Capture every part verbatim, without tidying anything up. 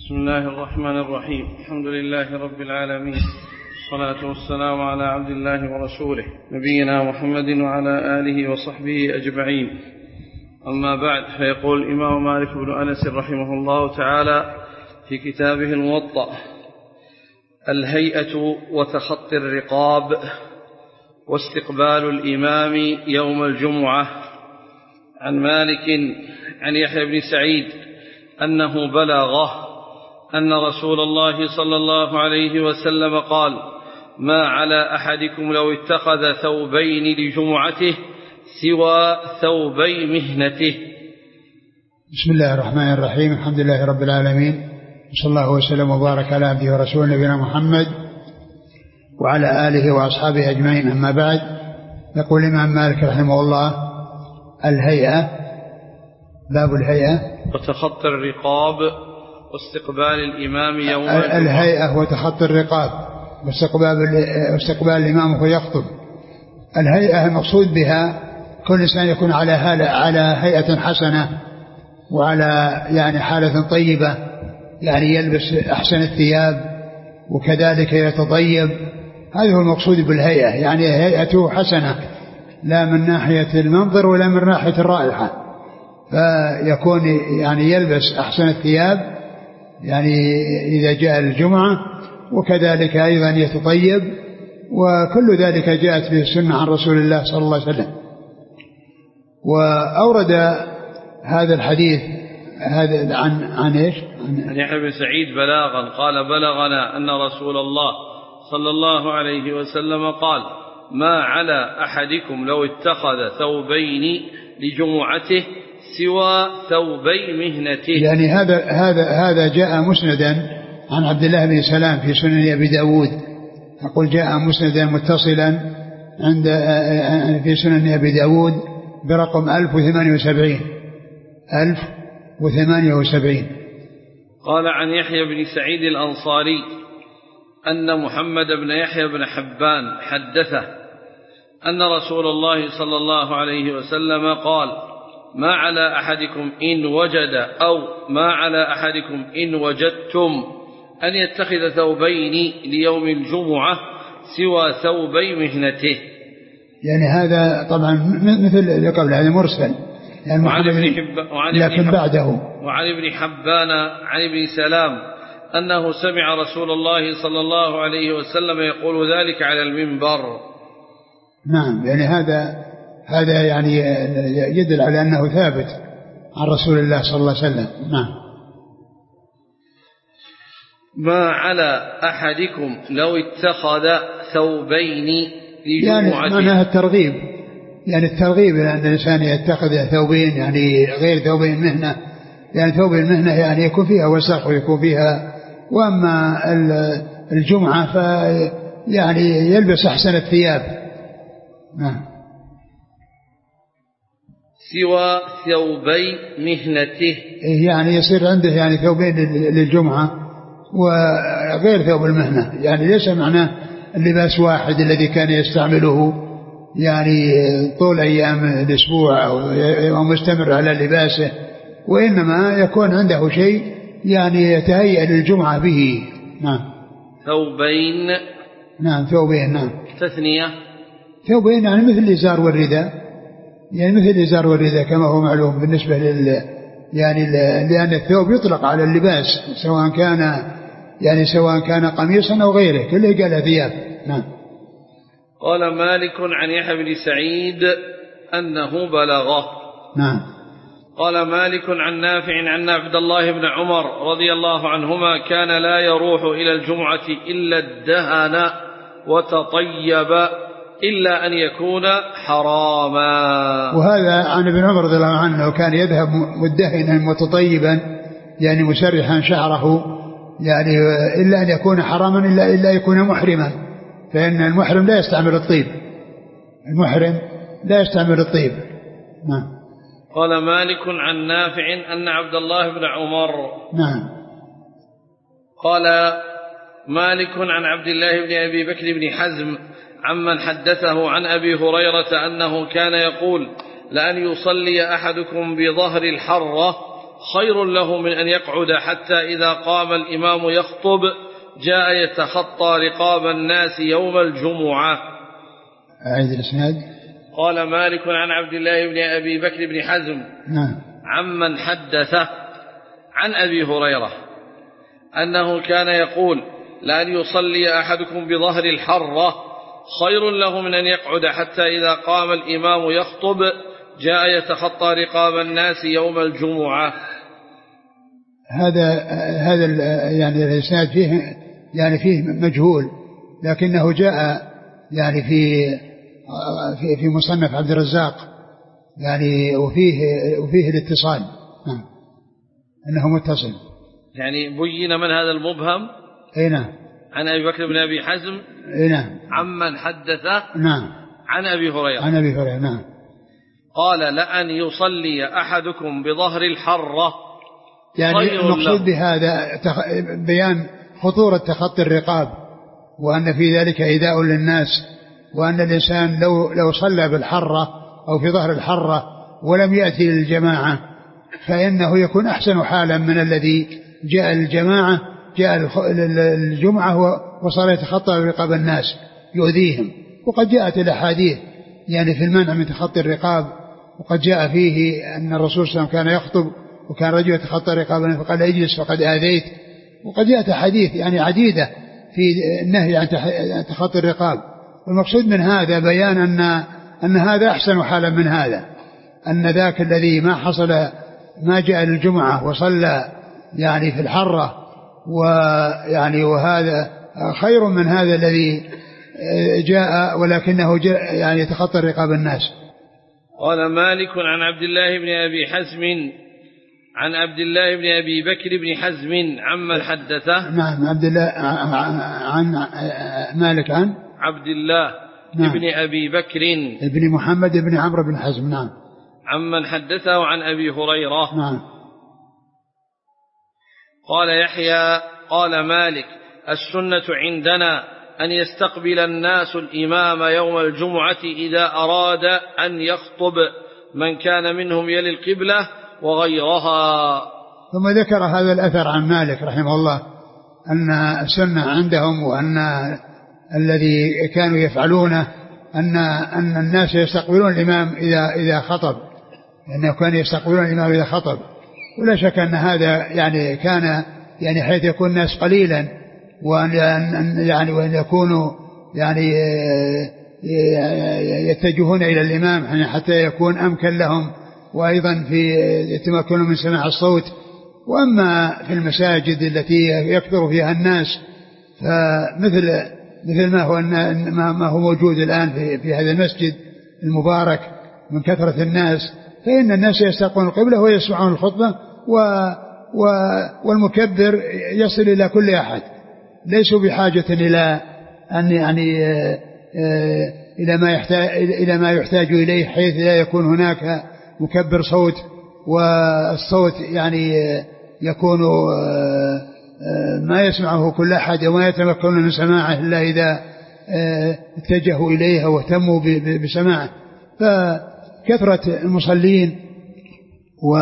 بسم الله الرحمن الرحيم. الحمد لله رب العالمين، والصلاة والسلام على عبد الله ورسوله نبينا محمد وعلى آله وصحبه أجمعين. أما بعد، فيقول الإمام مالك بن أنس رحمه الله تعالى في كتابه الموطأ: الهيئة وتخطي الرقاب واستقبال الإمام يوم الجمعة. عن مالك عن يحيى بن سعيد أنه بلغه أن رسول الله صلى الله عليه وسلم قال: ما على أحدكم لو اتخذ ثوبين لجمعته سوى ثوبي مهنته. بسم الله الرحمن الرحيم. الحمد لله رب العالمين، صلى الله وسلم وبارك على عبده ورسوله نبينا محمد وعلى آله وأصحابه أجمعين. أما بعد، يقول الإمام مالك رحمه الله: الهيئة، باب الهيئة وتخطي الرقاب واستقبال الإمام يوم الجمعة. الهيئة وتخطي الرقاب واستقبال, واستقبال الإمام وهو يخطب. الهيئة المقصود بها كل إنسان يكون على على هيئة حسنة وعلى يعني حالة طيبة، يعني يلبس أحسن الثياب وكذلك يتطيب. هذا هو المقصود بالهيئة، يعني هيئته حسنة لا من ناحية المنظر ولا من ناحية الرائحة، فيكون يعني يلبس أحسن الثياب يعني إذا جاء الجمعة، وكذلك أيضا يتطيب، وكل ذلك جاءت به السنة عن رسول الله صلى الله عليه وسلم. وأورد هذا الحديث هذا عن عن ايش؟ عن يحيى بن سعيد بلاغا قال: بلغنا أن رسول الله صلى الله عليه وسلم قال: ما على أحدكم لو اتخذ ثوبين لجمعته سوى ثوبي مهنته. يعني هذا هذا هذا جاء مسندا عن عبد الله بن سلام في سنن أبي داود. أقول جاء مسندا متصلا عند في سنن أبي داود برقم ألف وثمانية وسبعين ألف وثمانية وسبعين. قال عن يحيى بن سعيد الأنصاري أن محمد بن يحيى بن حبان حدثه أن رسول الله صلى الله عليه وسلم قال: ما على أحدكم إن وجد أو ما على أحدكم إن وجدتم أن يتخذ ثوبين ليوم الجمعة سوى ثوبي مهنته. يعني هذا طبعا مثل اللي قبل هذا مرسل، يعني وعن ابن حب... وعن لكن بعده وعن ابن حبان عن ابن سلام أنه سمع رسول الله صلى الله عليه وسلم يقول ذلك على المنبر. نعم، يعني هذا هذا يعني يدل على أنه ثابت عن رسول الله صلى الله عليه وسلم. نعم. ما على أحدكم لو اتخذ ثوبين لجمعته، يعني معناها الترغيب، يعني الترغيب أن الإنسان يتخذ ثوبين يعني غير ثوبين مهنة، يعني ثوب المهنة يعني يكون فيها وسخ ويكون فيها، وأما الجمعة فيعني يلبس أحسن الثياب. نعم. سوى ثوبي مهنته، يعني يصير عنده يعني ثوبين للجمعة وغير ثوب المهنة، يعني ليس معناه اللباس واحد الذي كان يستعمله يعني طول أيام الأسبوع أو مستمر على لباسه، وإنما يكون عنده شيء يعني يتهيأ للجمعة به. نعم. ثوبين. نعم، ثوبين. نعم. تثنية. ثوبين يعني مثل الإزار والرداء، يعني مثل الإزار والرداء كما هو معلوم بالنسبة لل يعني لأن الثوب يطلق على اللباس سواء كان يعني سواء كان قميصا أو غيره، كله قال ثياب. نعم. قال مالك عن يحيى بن سعيد أنه بلغه. نعم. قال مالك عن نافع عن عبد الله بن عمر رضي الله عنهما كان لا يروح إلى الجمعة إلا الدهن وتطيب إلا أن يكون حراما. وهذا عن ابن عمر رضي الله عنه كان يذهب مدهنا متطيبا يعني مسرحا شعره، يعني إلا أن يكون حراما إلا إلا يكون محرما، فإن المحرم لا يستعمل الطيب، المحرم لا يستعمل الطيب. نعم. قال مالك عن نافع أن عبد الله بن عمر. نعم. قال مالك عن عبد الله بن أبي بكر بن حزم عمن حدثه عن أبي هريرة أنه كان يقول: لأن يصلي أحدكم بظهر الحرة خير له من أن يقعد حتى إذا قام الإمام يخطب جاء يتخطى رقاب الناس يوم الجمعة. أعيد الإسناد. قال مالك عن عبد الله بن أبي بكر بن حزم نعم. عمن حدثه عن أبي هريرة أنه كان يقول لأن يصلي أحدكم بظهر الحرة خير له من أن يقعد حتى إذا قام الإمام يخطب جاء يتخطى رقاب الناس يوم الجمعة. هذا هذا يعني الإسناد فيه يعني فيه مجهول، لكنه جاء يعني في في في مصنف عبد الرزاق يعني وفيه وفيه الاتصال، نعم أنه متصل. يعني بين من هذا المبهم. أي نعم. عن أبي بكر بن أبي حزم. أي نعم. عمن حدثه. نعم. عن أبي هريرة. عن أبي هريرة نعم. قال لأن يصلي أحدكم بظهر الحرة يعني المقصود بهذا بيان خطورة تخطي الرقاب، وأن في ذلك إيذاء للناس، وأن الإنسان لو لو صلى بالحرة أو في ظهر الحرة ولم يأتي للجماعة فإنه يكون أحسن حالا من الذي جاء الجماعة جاء الجمعة وصار يتخطى رقاب الناس يؤذيهم. وقد جاءت الأحاديث يعني في المنع من تخطي الرقاب، وقد جاء فيه أن الرسول صلى الله عليه وسلم كان يخطب وكان رجل يتخطى رقابا فقال اجلس فقد آذيت. وقد جاءت حديث يعني عديدة في النهي عن تخطي الرقاب. والمقصود من هذا بيان أن أن هذا أحسن حالا من هذا، أن ذاك الذي ما حصل ما جاء للجمعة وصلى يعني في الحرة ويعني وهذا خير من هذا الذي جاء ولكنه جاء يعني يتخطى رقاب الناس. قال مالك عن عبد الله بن أبي حزم عن عبد الله بن أبي بكر بن حزم عمن حدثه. نعم. عبد الله عن مالك عن عبد الله نعم. ابن أبي بكر ابن محمد بن عمرو بن حزم نعم. عمن حدثه عن أبي هريرة. نعم. قال يحيى قال مالك السنة عندنا أن يستقبل الناس الإمام يوم الجمعة إذا أراد أن يخطب من كان منهم يلي القبلة وغيرها. ثم ذكر هذا الأثر عن مالك رحمه الله أن السنة عندهم وأن الذي كانوا يفعلونه أن أن الناس يستقبلون الإمام إذا إذا خطب، أنه كانوا يستقبلون الإمام إذا خطب. ولا شك أن هذا يعني كان يعني حيث يكون الناس قليلا وأن يعني وأن يكونوا يعني يتجهون إلى الإمام حتى يكون أمكن لهم وأيضا في يتمكنوا من سماع الصوت. وأما في المساجد التي يكثر فيها الناس فمثل مثل ما هو ما هو موجود الآن في في هذا المسجد المبارك من كثرة الناس، فإن الناس يستقبلون القبلة ويسمعون الخطبة و و والمكبر يصل إلى كل أحد، ليسوا بحاجة إلى أن يعني إلى ما يحتاج إلى ما يحتاج إليه، حيث لا يكون هناك مكبر صوت والصوت يعني يكون ما يسمعه كل أحد وما يتمكن من سماعه إلا إذا اتجهوا إليه واهتموا بسماعه. فكثرة المصلين و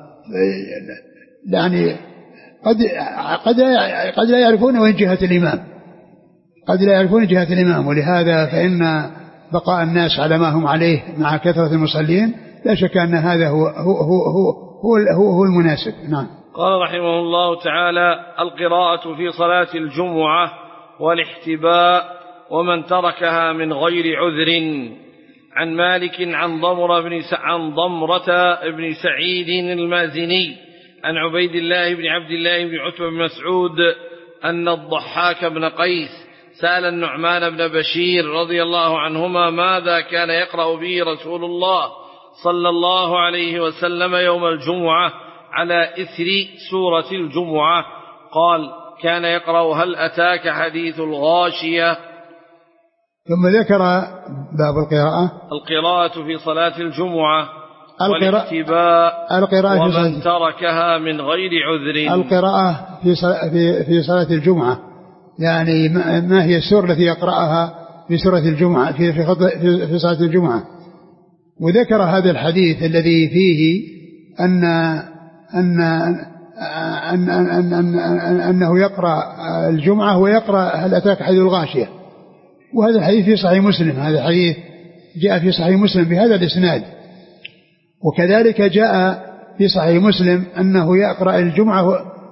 يعني قد قد قد لا يعرفون وين جهة الإمام، قد لا يعرفون جهة الإمام، ولهذا فإن بقاء الناس على ما هم عليه مع كثرة المصلين لا شك أن هذا هو هو هو هو, هو, هو المناسب. نعم. قال رحمه الله تعالى: القراءة في صلاة الجمعة والاحتباء ومن تركها من غير عذر. عن مالك عن ضمرة بن عن ضمرة بن سعيد المازني عن عبيد الله بن عبد الله بن عتبة بن مسعود أن الضحاك بن قيس سأل النعمان بن بشير رضي الله عنهما ماذا كان يقرأ به رسول الله صلى الله عليه وسلم يوم الجمعة على إثر سورة الجمعة. قال: كان يقرأ هل أتاك حديث الغاشية. ثم ذكر باب القراءة القراءة في صلاة الجمعة والاحتباء القراءة ومن تركها من غير عذر. القراءة في في في صلاة الجمعة يعني ما هي السورة التي يقرأها في سورة الجمعة في في في صلاة الجمعة. وذكر هذا الحديث الذي فيه أن أن أن أن أن أن أنه يقرأ الجمعة ويقرأ هل أتاك حديث الغاشية، وهذا الحديث في صحيح مسلم، هذا الحديث جاء في صحيح مسلم بهذا الإسناد. وكذلك جاء في صحيح مسلم أنه يقرأ الجمعة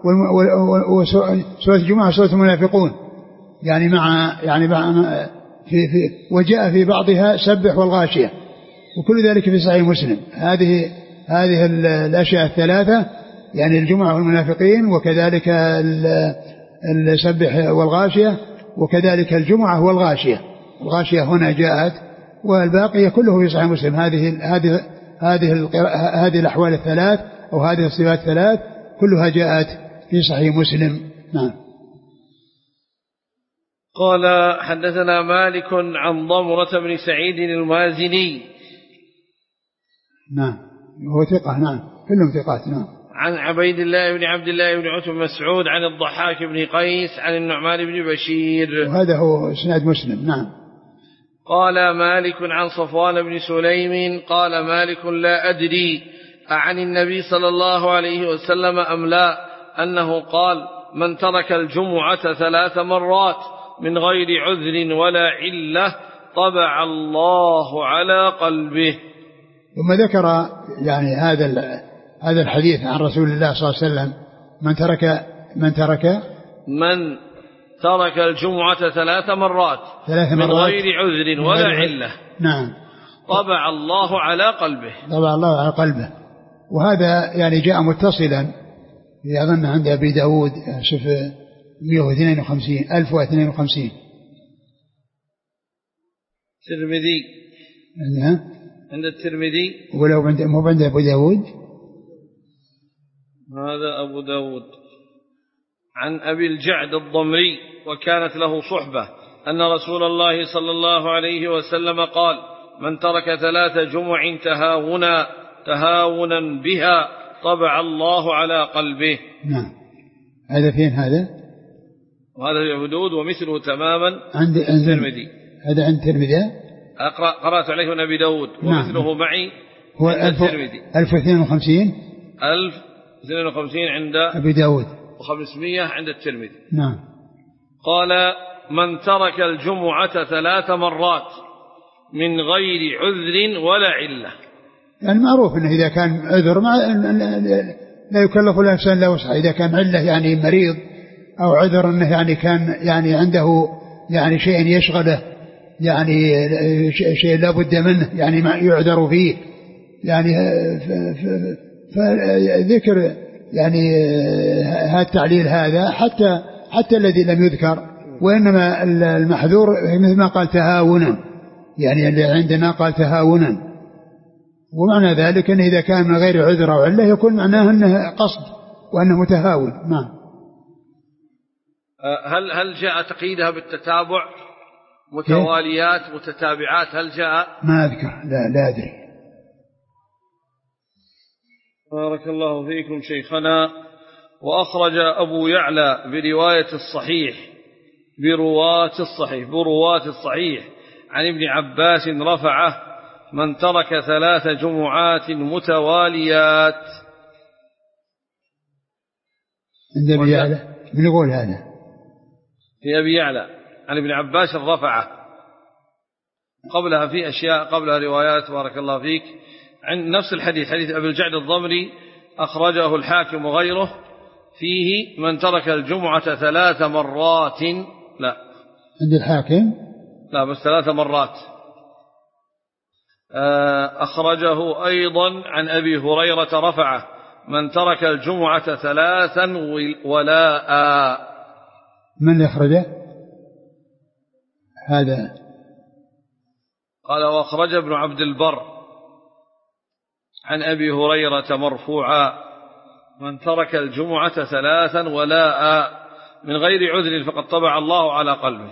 وسورة الجمعة سورة المنافقون، يعني مع يعني مع في في وجاء في بعضها سبح والغاشية، وكل ذلك في صحيح مسلم. هذه هذه الأشياء الثلاثة، يعني الجمعة والمنافقين، وكذلك السبح والغاشية، وكذلك الجمعة والغاشية. الغاشية هنا جاءت، والباقي كله في صحيح مسلم. هذه هذه هذه هذه الأحوال الثلاث أو هذه الصفات الثلاث كلها جاءت في صحيح مسلم. نعم. قال حدثنا مالك عن ضمرة بن سعيد المازني. نعم هو ثقة. نعم كلهم ثقات. نعم. عن عبيد الله بن عبد الله بن عتبة بن مسعود عن الضحاك بن قيس عن النعمان بن بشير، وهذا هو إسناد مسلم. نعم. قال مالك عن صفوان بن سليم قال مالك لا أدري أعن النبي صلى الله عليه وسلم أم لا أنه قال من ترك الجمعة ثلاث مرات من غير عذر ولا علة طبع الله على قلبه. ثم ذكر يعني هذا هذا الحديث عن رسول الله صلى الله عليه وسلم: من ترك من ترك من ترك الجمعة ثلاث مرات, ثلاث مرات من غير عذر ولا علة نعم طبع الله على قلبه. طبع الله على قلبه. وهذا يعني جاء متصلا أظن عند أبي داود شوف مئة واثنين وخمسين ألف واثنين وخمسين. الترمذي عندها عند الترمذي ولو عند مو عند أبو داود. هذا أبو داود عن أبي الجعد الضمري وكانت له صحبة أن رسول الله صلى الله عليه وسلم قال: من ترك ثلاث جمع تهاونا تهاونا بها طبع الله على قلبه. نعم. هذا فين هذا؟ وهذا في أبو داود ومثله تماما عند الترمذي. هذا عند الترمذي. أقرأ قرأت عليه من أبي داود ومثله نعم. معي هو الترمذي ألف واثنين وخمسين ألف واثنين وخمسين عند أبي داود وخمسمائة عند الترمذي. نعم. قال: من ترك الجمعة ثلاث مرات من غير عذر ولا علة. يعني معروف أنه إذا كان عذر ما لا يكلف الإنسان إلا وسعه. إذا كان علة يعني مريض أو عذر أنه يعني كان يعني عنده يعني شيء يشغله يعني شيء لا بد منه يعني ما يعذر فيه يعني فذكر يعني هذا التعليل هذا حتى حتى الذي لم يذكر. وإنما المحذور مثل ما قال تهاونا يعني اللي عندنا قال تهاونا. ومعنى ذلك أنه إذا كان من غير عذر أو علة يكون معناه أنه قصد وأنه متهاون. نعم. هل هل جاء تقييدها بالتتابع متواليات متتابعات؟ هل جاء؟ ما أذكر. لا لا أدري. بارك الله فيكم شيخنا. وأخرج أبو يعلى برواية الصحيح برواة الصحيح برواة الصحيح عن ابن عباس رفعه: من ترك ثلاث جمعات متواليات. عند أبي يعلى من يقول هذا؟ في أبي يعلى عن ابن عباس رفعه. قبلها في أشياء قبلها روايات بارك الله فيك عن نفس الحديث حديث أبي الجعد الضمري أخرجه الحاكم وغيره فيه: من ترك الجمعة ثلاث مرات. لا عند الحاكم لا بس ثلاث مرات. أخرجه أيضا عن أبي هريرة رفعه: من ترك الجمعة ثلاثا ولاء. من أخرجه هذا؟ قال: وأخرج ابن عبد البر عن أبي هريرة مرفوعا: من ترك الجمعة ثلاثا ولاء من غير عذر فقد طبع الله على قلبه.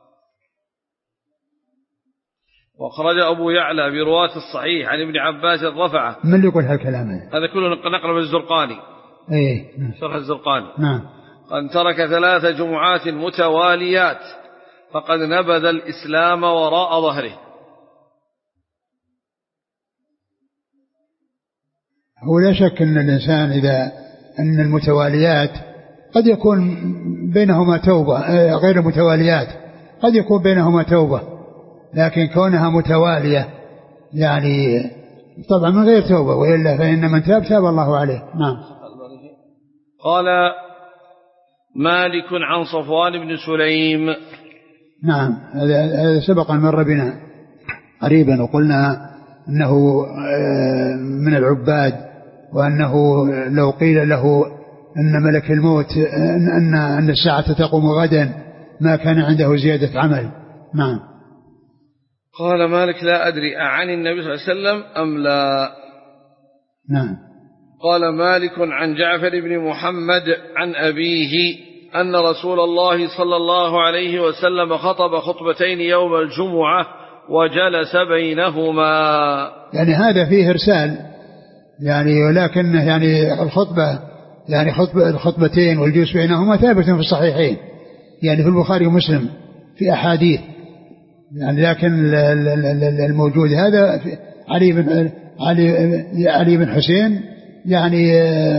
وأخرج أبو يعلى برواة الصحيح عن ابن عباس رفعه. من يقول هالكلام هذا؟ هذا كله نقل من الزرقاني. ايه شرح الزرقاني. نعم. من ترك ثلاث جمعات متواليات فقد نبذ الإسلام وراء ظهره. هو لا شك أن الإنسان إذا أن المتواليات قد يكون بينهما توبة، غير متواليات قد يكون بينهما توبة، لكن كونها متوالية يعني طبعا من غير توبة، وإلا فإن من تاب تاب الله عليه. نعم. قال مالك عن صفوان بن سليم. نعم، هذا سبق أن مر بنا قريبا، وقلنا أنه من العباد، وأنه لو قيل له أن ملك الموت أن, أن الساعة تقوم غدا ما كان عنده زيادة عمل. نعم. قال مالك لا أدري أعن النبي صلى الله عليه وسلم أم لا. نعم. قال مالك عن جعفر بن محمد عن أبيه أن رسول الله صلى الله عليه وسلم خطب خطبتين يوم الجمعة وجلس بينهما. يعني هذا فيه إرسال يعني، ولكن يعني الخطبة يعني خطبة الخطبتين والجلوس بينهما ثابت في الصحيحين، يعني في البخاري ومسلم في أحاديث يعني، لكن الموجود هذا علي بن علي علي بن حسين يعني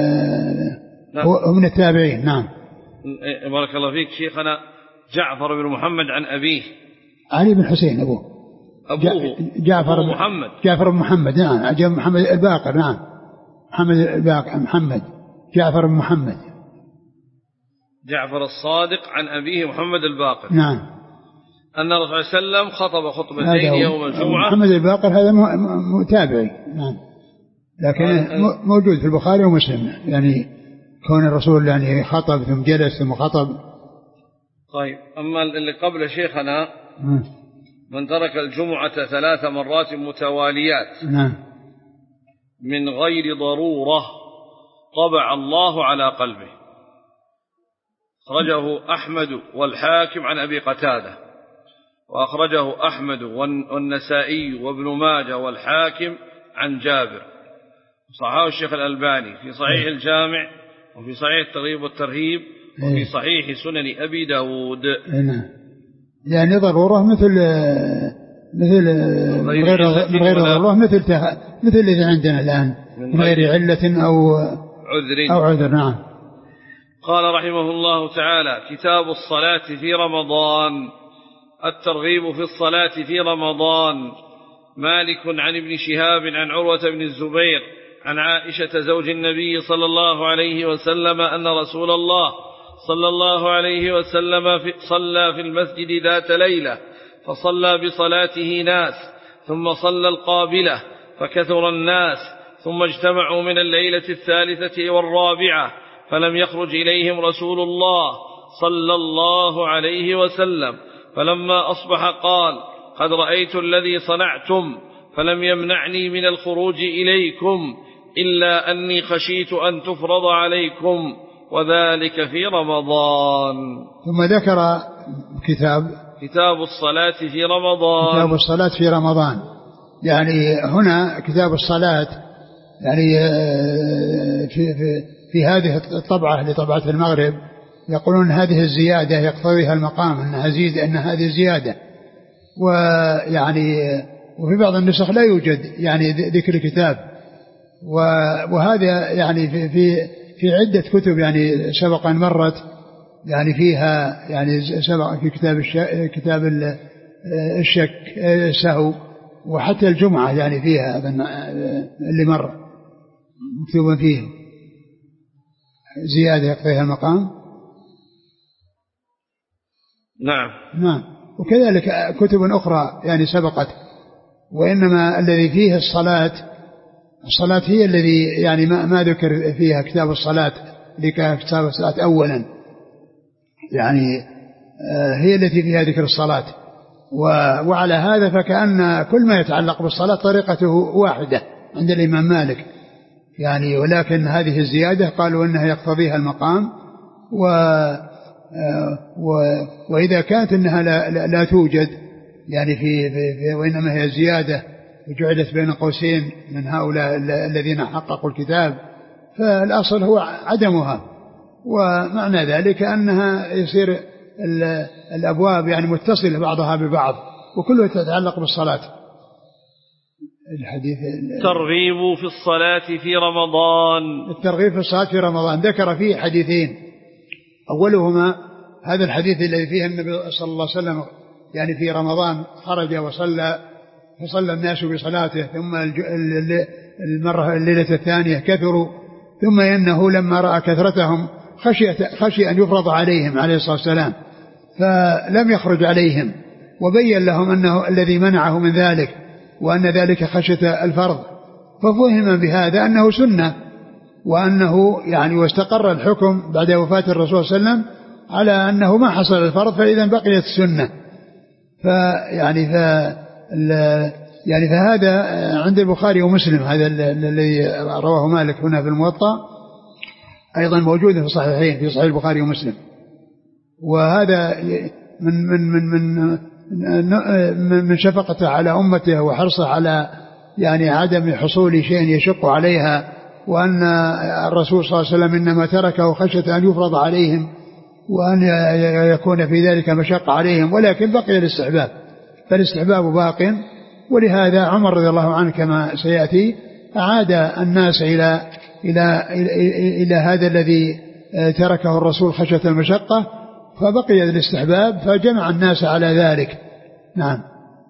هو من التابعين. نعم. بارك الله فيك شيخنا. جعفر بن محمد عن أبيه علي بن حسين أبوه أبوه جعفر بن محمد جعفر بن محمد. نعم. جاء محمد الباقر. نعم. محمد الباقر محمد جعفر بن محمد جعفر الصادق عن أبيه محمد الباقر. نعم. أن الرسول صلى الله عليه وسلم خطب خطبتين يوم الجمعة. محمد الباقر هذا متابعي. نعم. لكن موجود في البخاري ومسلم، يعني كون الرسول يعني خطب ثم جلس ثم خطب. طيب. أما اللي قبل شيخنا م. من ترك الجمعة ثلاث مرات متواليات نعم. من غير ضرورة طبع الله على قلبه. أخرجه أحمد والحاكم عن أبي قتادة، وأخرجه أحمد والنسائي وابن ماجه والحاكم عن جابر، صححه الشيخ الألباني في صحيح الجامع وفي صحيح الترغيب والترهيب وفي صحيح سنن أبي داود. يعني ضرورة مثل مثل من غير من غير ضرورة مثل مثل اللي عندنا الآن من غير علة أو عذر أو عذر. نعم. قال رحمه الله تعالى: كتاب الصلاة في رمضان. الترغيب في الصلاة في رمضان. مالك عن ابن شهاب عن عروة بن الزبير عن عائشة زوج النبي صلى الله عليه وسلم أن رسول الله صلى الله عليه وسلم في صلى في المسجد ذات ليلة، فصلى بصلاته ناس، ثم صلى القابلة فكثر الناس، ثم اجتمعوا من الليلة الثالثة والرابعة، فلم يخرج إليهم رسول الله صلى الله عليه وسلم، فلما أصبح قال: قد رأيت الذي صنعتم، فلم يمنعني من الخروج إليكم إلا أني خشيت أن تفرض عليكم، وذلك في رمضان. ثم ذكر كتاب كتاب الصلاة في رمضان. كتاب الصلاة في رمضان، يعني هنا كتاب الصلاة يعني في, في, في هذه الطبعة لطبعة المغرب يقولون هذه الزيادة يقتضيها المقام أنها زيادة، أن هذه زيادة، ويعني وفي بعض النسخ لا يوجد يعني ذكر كتاب، وهذا يعني في في في عدة كتب يعني سبق أن مرت يعني فيها يعني سبق في كتاب كتاب الشك السهو، وحتى الجمعة يعني فيها اللي مر مكتوب فيه زيادة يقضيها المقام. نعم. نعم. وكذلك كتب أخرى يعني سبقت، وإنما الذي فيه الصلاة الصلاة هي الذي يعني ما, ما ذكر فيها كتاب الصلاة، كتاب الصلاة أولا يعني هي التي فيها ذكر الصلاة، وعلى هذا فكأن كل ما يتعلق بالصلاة طريقته واحدة عند الإمام مالك يعني، ولكن هذه الزيادة قالوا أنها يقتضيها المقام، و وإذا كانت أنها لا, لا, لا توجد يعني في, في وإنما هي زيادة وجعلت بين قوسين من هؤلاء الذين حققوا الكتاب، فالأصل هو عدمها، ومعنى ذلك أنها يصير الأبواب يعني متصلة بعضها ببعض وكلها تتعلق بالصلاة. الحديث الترغيب في الصلاة في رمضان. الترغيب في الصلاة في رمضان ذكر فيه حديثين، أولهما هذا الحديث الذي فيه النبي صلى الله عليه وسلم يعني في رمضان خرج وصلى فصلى الناس بصلاته، ثم المرة الليلة الثانية كثروا، ثم إنه لما رأى كثرتهم خشي, خشي أن يفرض عليهم عليه الصلاة والسلام فلم يخرج عليهم، وبين لهم أنه الذي منعه من ذلك وأن ذلك خشية الفرض، ففهم بهذا أنه سنة، وأنه يعني واستقر الحكم بعد وفاة الرسول صلى الله عليه وسلم على أنه ما حصل الفرض، فإذا بقيت السنة. فيعني ف يعني فهذا عند البخاري ومسلم، هذا الذي رواه مالك هنا في الموطأ أيضا موجود في الصحيحين في صحيح البخاري ومسلم. وهذا من من من من من شفقته على أمته وحرصه على يعني عدم حصول شيء يشق عليها، وأن الرسول صلى الله عليه وسلم إنما تركه خشية أن يفرض عليهم وأن يكون في ذلك مشق عليهم، ولكن بقي الاستحباب، فالاستحباب باق. ولهذا عمر رضي الله عنه كما سيأتي أعاد الناس إلى إلى إلى, إلى هذا الذي تركه الرسول خشية المشقة، فبقي الاستحباب فجمع الناس على ذلك. نعم.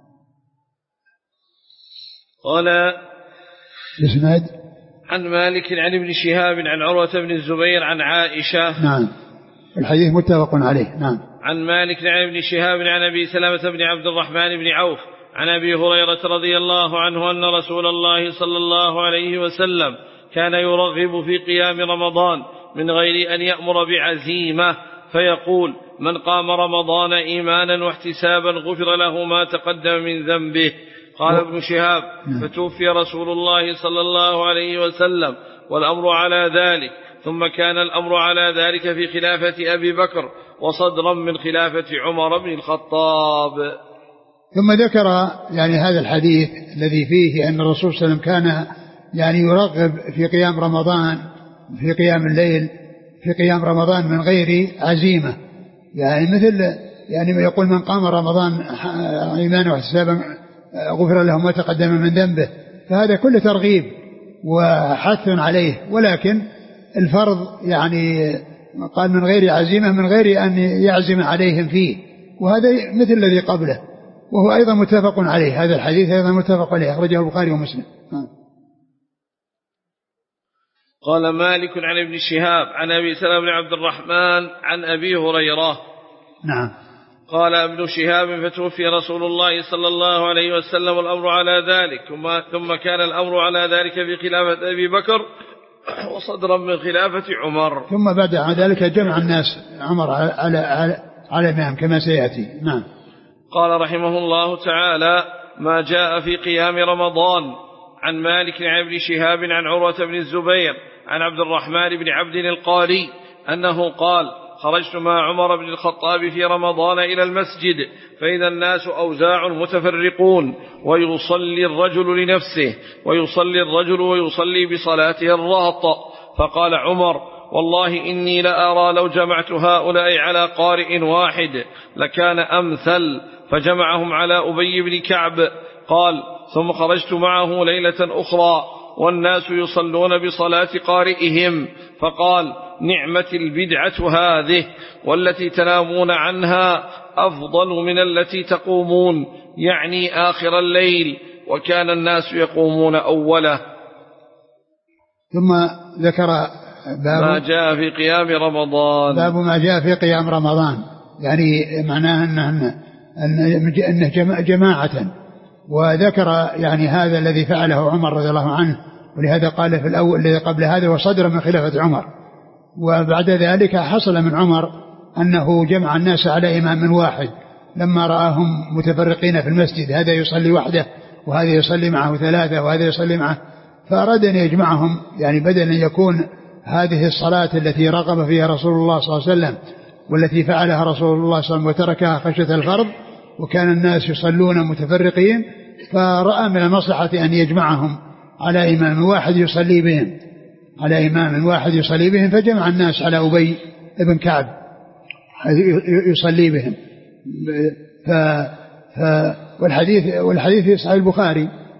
قال الإسناد عن مالك عن ابن شهاب عن عروة بن الزبير عن عائشة. نعم. الحديث متفق عليه. نعم. عن مالك عن ابن شهاب عن أبي سلمة بن عبد الرحمن بن عوف عن أبي هريرة رضي الله عنه أن رسول الله صلى الله عليه وسلم كان يرغب في قيام رمضان من غير أن يأمر بعزيمة، فيقول: من قام رمضان إيمانا واحتسابا غفر له ما تقدم من ذنبه. قال ابن شهاب: فتوفي رسول الله صلى الله عليه وسلم والأمر على ذلك، ثم كان الأمر على ذلك في خلافة أبي بكر وصدرا من خلافة عمر بن الخطاب. ثم ذكر يعني هذا الحديث الذي فيه أن الرسول صلى الله عليه وسلم كان يعني يرغب في قيام رمضان، في قيام الليل في قيام رمضان من غير عزيمة، يعني مثل يعني ما يقول: من قام رمضان إيمانا واحتسابا غفر له ما تقدم من ذنبه. فهذا كله ترغيب وحث عليه، ولكن الفرض يعني قال من غير عزيمة، من غير أن يعزم عليهم فيه، وهذا مثل الذي قبله، وهو أيضا متفق عليه. هذا الحديث أيضا متفق عليه، أخرجه البخاري ومسلم. قال مالك عن ابن شهاب عن أبي سلمة بن عبد الرحمن عن أبي هريرة. نعم. قال ابن شهاب: فتوفي رسول الله صلى الله عليه وسلم والأمر على ذلك، ثم كان الأمر على ذلك في خلافة أبي بكر وصدرا من خلافة عمر. ثم بعد ذلك جمع الناس عمر على على على الإمام كما سيأتي. نعم. قال رحمه الله تعالى: ما جاء في قيام رمضان. عن مالك عن ابن شهاب عن عروة بن الزبير عن عبد الرحمن بن عبد القاري أنه قال: خرجت مع عمر بن الخطاب في رمضان إلى المسجد، فإذا الناس أوزاع متفرقون، ويصلي الرجل لنفسه ويصلي الرجل ويصلي بصلاته الرهط. فقال عمر: والله إني لأرى لو جمعت هؤلاء على قارئ واحد لكان أمثل، فجمعهم على أبي بن كعب. قال: ثم خرجت معه ليلة أخرى والناس يصلون بصلاة قارئهم، فقال: نعمة البدعة هذه، والتي تنامون عنها أفضل من التي تقومون، يعني آخر الليل، وكان الناس يقومون أوله. ثم ذكر باب ما جاء في قيام رمضان. باب ما جاء في قيام رمضان، يعني معناه أنه, أنه جماعة، وذكر يعني هذا الذي فعله عمر رضي الله عنه، ولهذا قال في الأول الذي قبل هذا: وصدر من خلافة عمر. وبعد ذلك حصل من عمر أنه جمع الناس على إمام واحد لما رآهم متفرقين في المسجد، هذا يصلي وحده وهذا يصلي معه ثلاثة وهذا يصلي معه، فأراد أن يجمعهم، يعني بدل أن يكون هذه الصلاة التي رغب فيها رسول الله صلى الله عليه وسلم والتي فعلها رسول الله صلى الله عليه وسلم وتركها خشية الفرض، وكان الناس يصلون متفرقين، فرأى من المصلحة أن يجمعهم على إمام واحد يصلي بهم على إمام واحد يصلي بهم فجمع الناس على أبي بن كعب يصلي بهم. ف ف والحديث والحديث في صحيح البخاري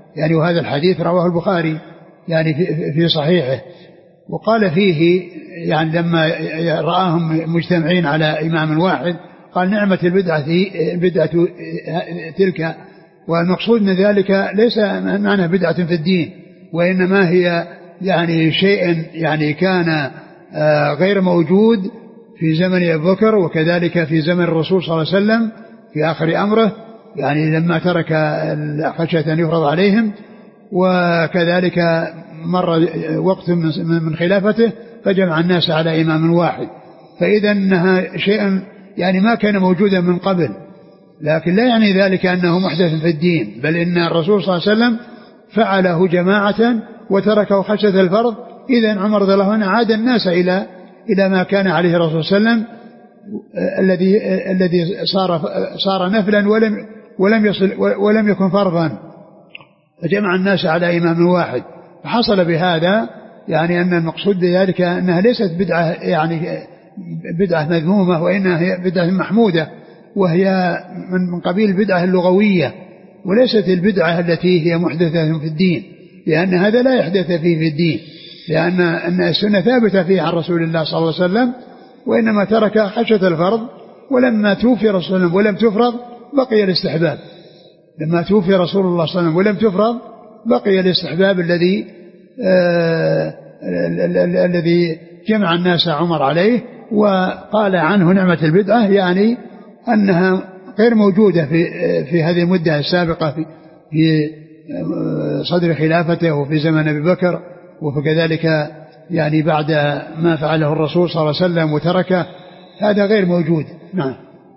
يعني وهذا الحديث رواه البخاري يعني في صحيحه. وقال فيه يعني لما رآهم مجتمعين على إمام واحد قال نعمة البدعة البدعة تلك. والمقصود من ذلك ليس معنى بدعة في الدين، وإنما هي يعني شيء يعني كان غير موجود في زمن أبي بكر وكذلك في زمن الرسول صلى الله عليه وسلم في آخر أمره، يعني لما ترك خشية أن يفرض عليهم، وكذلك مر وقت من خلافته فجمع الناس على إمام واحد. فإذا أنها شيء يعني ما كان موجودا من قبل، لكن لا يعني ذلك أنه محدث في الدين، بل إن الرسول صلى الله عليه وسلم فعله جماعة وتركه خشية الفرض. إذن عمر رضي الله عنه عاد الناس إلى إلى ما كان عليه الرسول صلى الله عليه وسلم الذي الذي صار صار نفلا ولم ولم يصل ولم يكن فرضا، فجمع الناس على إمام واحد. فحصل بهذا يعني أن المقصود بذلك أنها ليست بدعة يعني بدعة مذمومة، وإنها هي بدعة محمودة، وهي من قبيل البدعة اللغوية، وليست البدعة التي هي محدثة في الدين، لأن هذا لا يحدث فيه في الدين، لأن أن السنة ثابتة فيه عن رسول الله صلى الله عليه وسلم، وإنما ترك خشية الفرض. ولما توفي رسول الله ولم تفرض بقي الاستحباب، لما توفي رسول الله صلى الله عليه وسلم ولم تفرض بقي الاستحباب الذي آه الذي جمع الناس عمر عليه. وقال عنه نعمة البدعة يعني أنها غير موجودة في في هذه المدة السابقة في في صدر خلافته وفي زمن أبي بكر، وكذلك يعني بعد ما فعله الرسول صلى الله عليه وسلم وتركه، هذا غير موجود. نعم.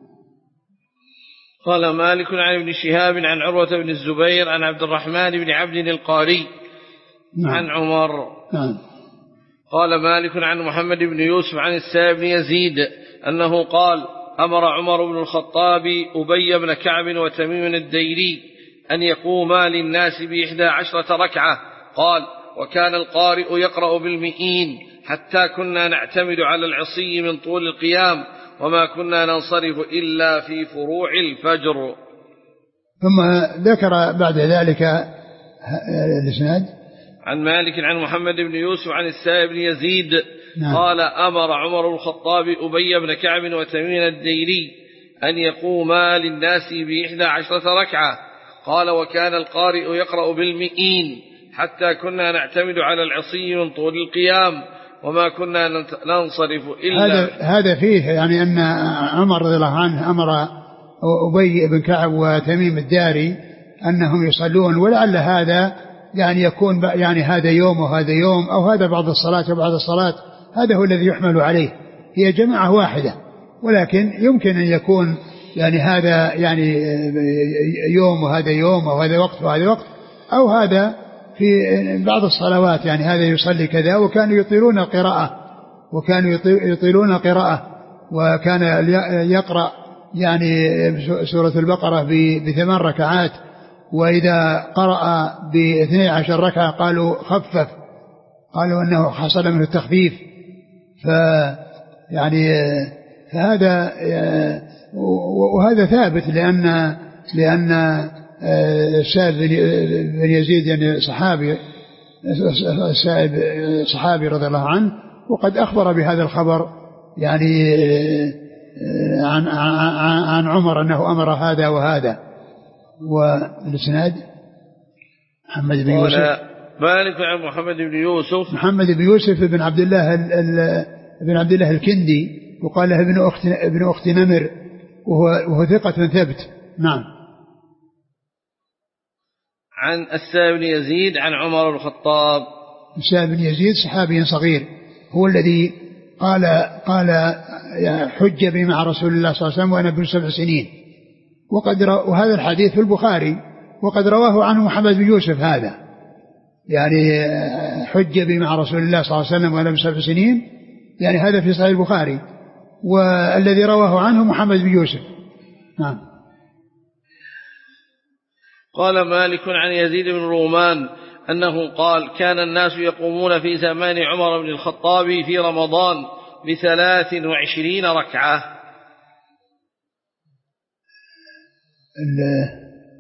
قال مالك عن ابن شهاب عن عروة بن الزبير عن عبد الرحمن بن عبد القاري نعم. عن عمر. نعم. قال مالك عن محمد بن يوسف عن السائب بن يزيد أنه قال أمر عمر بن الخطاب أبي بن كعب وتميم الديري أن يقوما للناس بإحدى عشرة ركعة. قال وكان القارئ يقرأ بالمئين حتى كنا نعتمد على العصي من طول القيام، وما كنا ننصرف إلا في فروع الفجر. ثم ذكر بعد ذلك الإسناد عن مالك عن محمد بن يوسف عن السائب بن يزيد. نعم. قال أمر عمر بن الخطاب أبي بن كعب وتميم الديري أن يقوما للناس بإحدى عشرة ركعة. قال وكان القارئ يقرأ بالمئين حتى كنا نعتمد على العصي من طول القيام، وما كنا ننصرف إلا. هذا, هذا فيه يعني أن عمر رضي الله عنه أمر أبي بن كعب وتميم الداري أنهم يصلون، ولعل هذا يعني يكون يعني هذا يوم وهذا يوم، أو هذا بعض الصلاة وبعض الصلاة، هذا هو الذي يحمل عليه. هي جماعة واحدة، ولكن يمكن أن يكون يعني هذا يعني يوم وهذا يوم، أو هذا وقت وهذا وقت، أو هذا في بعض الصلوات يعني هذا يصلي كذا. وكانوا يطيلون القراءة وكانوا يطيلون القراءة وكان يقرأ يعني سورة البقرة بثمان ركعات، وإذا قرأ باثني عشر ركعة قالوا خفف، قالوا أنه حصل منه التخفيف. ف يعني فهذا وهذا ثابت، لأن لأن السائب بن يزيد يعني صحابي السائب صحابي رضي الله عنه، وقد أخبر بهذا الخبر يعني عن عن عمر أنه أمر هذا وهذا. والإسناد محمد بن يوسف مالك عن محمد بن يوسف محمد بن يوسف بن عبد الله بن عبد الله الكندي، وقال له ابن أخت ابن أخت نمر، وهو وهو ثقة ثبت. نعم. عن السائب بن يزيد عن عمر بن الخطاب. السائب بن يزيد صحابي صغير، هو الذي قال قال حج بي مع رسول الله صلى الله عليه وسلم وأنا ابن سبع سنين، وقد وهذا الحديث في البخاري، وقد رواه عنه محمد بن يوسف هذا، يعني حج بي مع رسول الله صلى الله عليه وسلم وأنا ابن سبع سنين، يعني هذا في صحيح البخاري، والذي رواه عنه محمد بن يوسف. نعم. قال مالك عن يزيد بن رومان أنه قال كان الناس يقومون في زمان عمر بن الخطاب في رمضان بثلاث وعشرين ركعة.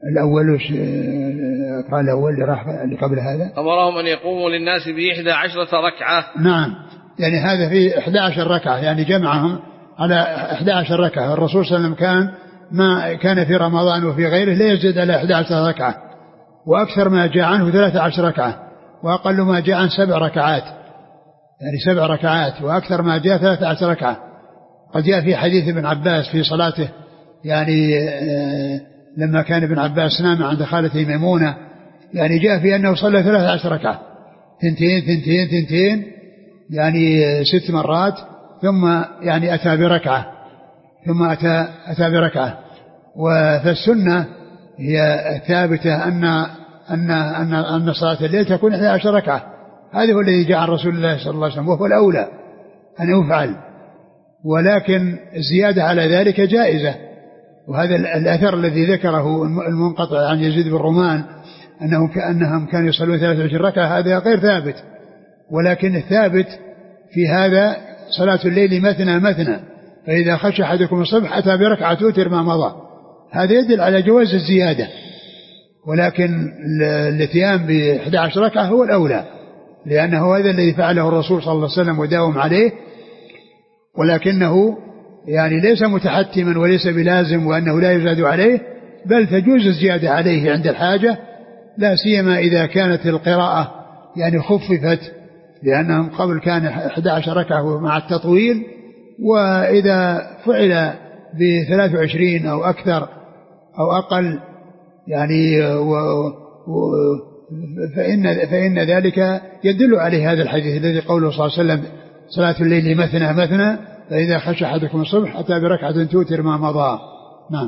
الأول قال الأول اللي راح اللي قبل هذا أمرهم أن يقوموا للناس بإحدى عشرة ركعة. نعم، يعني هذا في إحدى عشر ركعة، يعني جمعهم على إحدى عشر ركعة. الرسول صلى الله عليه وسلم كان ما كان في رمضان وفي غيره لا يزيد على إحدى عشر ركعة، وأكثر ما جاء عنه ثلاثة عشر ركعة، وأقل ما جاء عن سبع ركعات، يعني سبع ركعات، وأكثر ما جاء ثلاثة عشر ركعة. قد جاء في حديث ابن عباس في صلاته، يعني لما كان ابن عباس نام عند خالته ميمونة، يعني جاء في أنه صلى ثلاثة عشر ركعة، ثنتين ثنتين ثنتين، يعني ست مرات، ثم يعني أتى بركعة، ثم أتى, أتى بركعة. وفالسنة هي ثابتة أن أن أن أن صلاة الليل تكون إحدى عشر ركعة. هذا هو الذي جاء عن رسول الله صلى الله عليه وسلم، وهو الأولى أن يفعل، ولكن الزيادة على ذلك جائزة. وهذا الأثر الذي ذكره المنقطع عن يزيد بن رومان أنهم كأنهم كانوا يصلون ثلاثة وعشرين ركعة، هذا غير ثابت، ولكن الثابت في هذا صلاة الليل مثنى مثنى، فإذا خشى أحدكم الصبح أتى بركعة توتر ما مضى. هذا يدل على جواز الزيادة، ولكن الاتيان بإحدى عشر ركعة هو الأولى، لأنه هذا الذي فعله الرسول صلى الله عليه وسلم وداوم عليه، ولكنه يعني ليس متحتما وليس بلازم، وأنه لا يزاد عليه، بل تجوز الزيادة عليه عند الحاجة، لا سيما إذا كانت القراءة يعني خففت، لأنهم قبل كان إحدى عشر ركعة مع التطويل، وإذا فعل بثلاث وعشرين أو أكثر أو أقل يعني و و فإن, فإن ذلك يدل عليه هذا الحديث الذي قوله صلى الله عليه وسلم صلاة الليل مثنى مثنى، فإذا خشى أحدكم الصبح أتى بركعة توتر ما مضى. نعم.